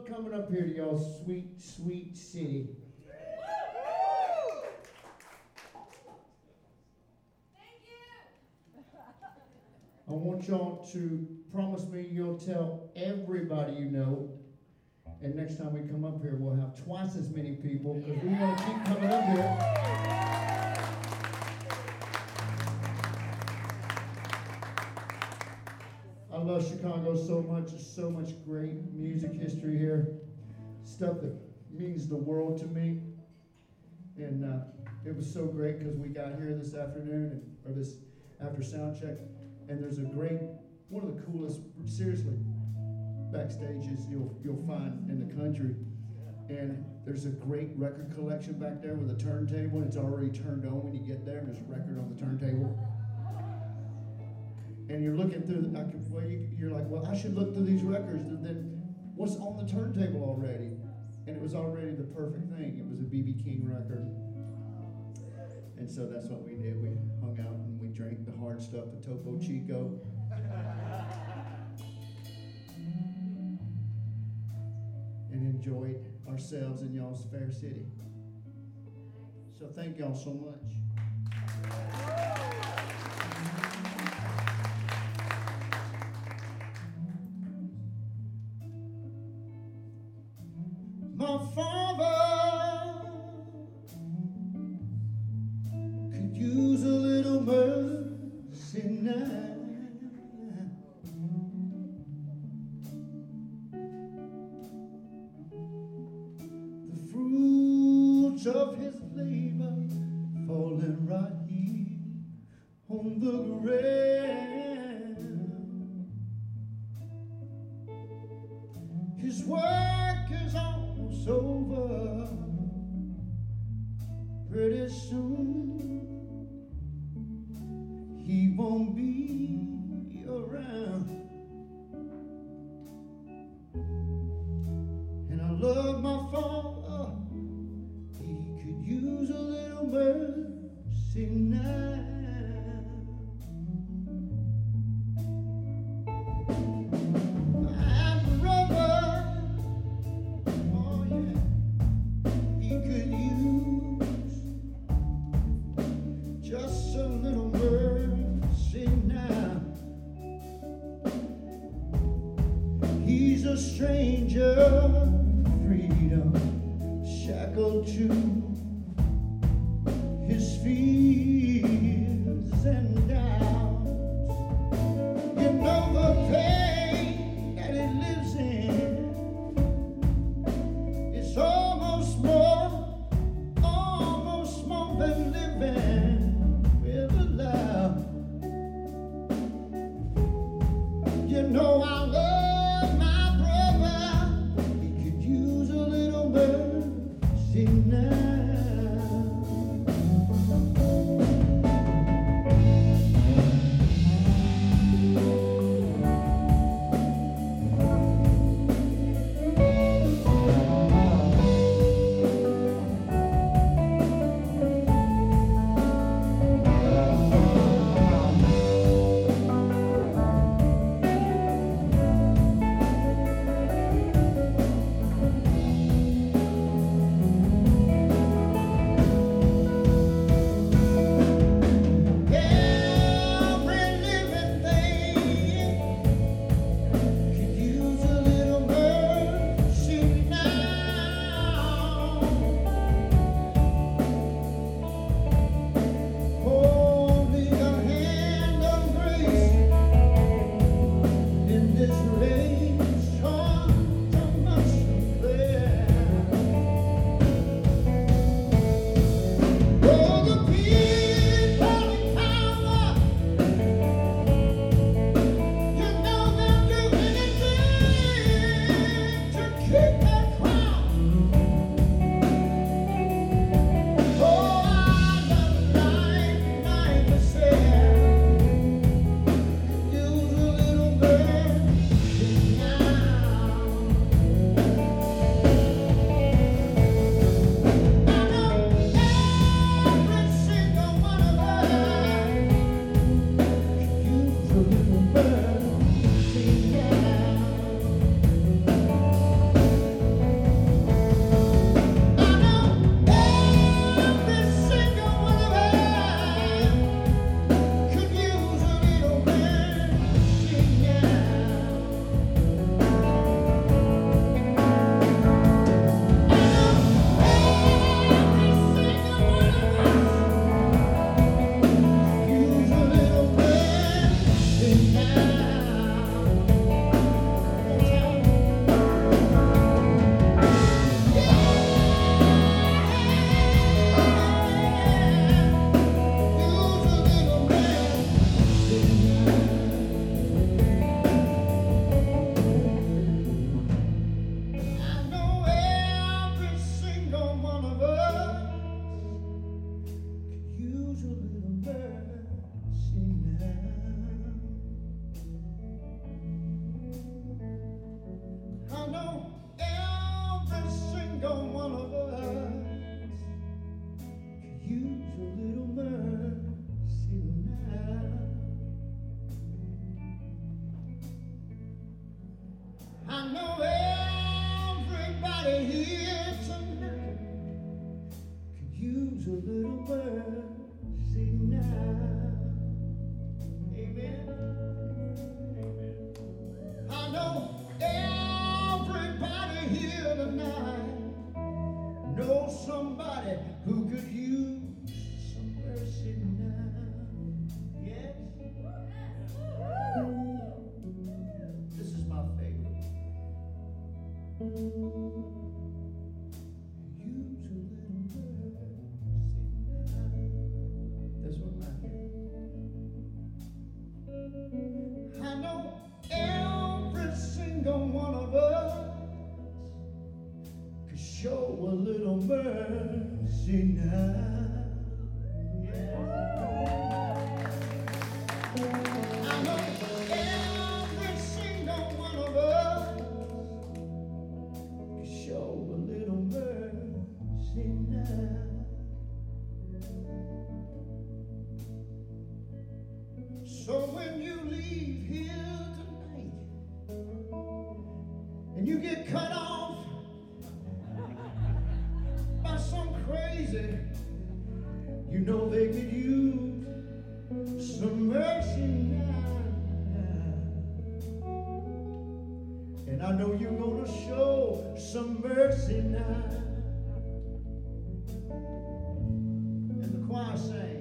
love coming up here to y'all's sweet, sweet city. Thank you. I want y'all to promise me you'll tell everybody you know. And next time we come up here, we'll have twice as many people because we want to keep coming up here. I love Chicago so much. There's so much great music history here. Stuff that means the world to me. And it was so great because we got here this afternoon, or this after sound check, and there's a great, one of the coolest, seriously, backstages you'll find in the country. And there's a great record collection back there with a turntable, and it's already turned on when you get there, and there's a record on the turntable. And you're looking through, you're like, well, I should look through these records, and then what's on the turntable already? And it was already the perfect thing. It was a B.B. King record. And so that's what we did. We hung out and we drank the hard stuff, the Topo Chico. And enjoyed ourselves in y'all's fair city. So thank y'all so much. My father could use a little mercy now. The fruits of his labor falling right here on the ground. His work is almost over. Pretty soon he won't be around. And I love my father. He could use a little mercy now. He's a stranger, freedom, shackled to his fears and doubts. You know the pain that he lives in is almost more than living with a love. You know I love now. know every single one of us could show a little mercy now. I know every single one of us could show a little mercy now. So when you leave here tonight and you get cut off by some crazy, you know they could use some mercy now. And I know you're gonna show some mercy now. And the choir sang.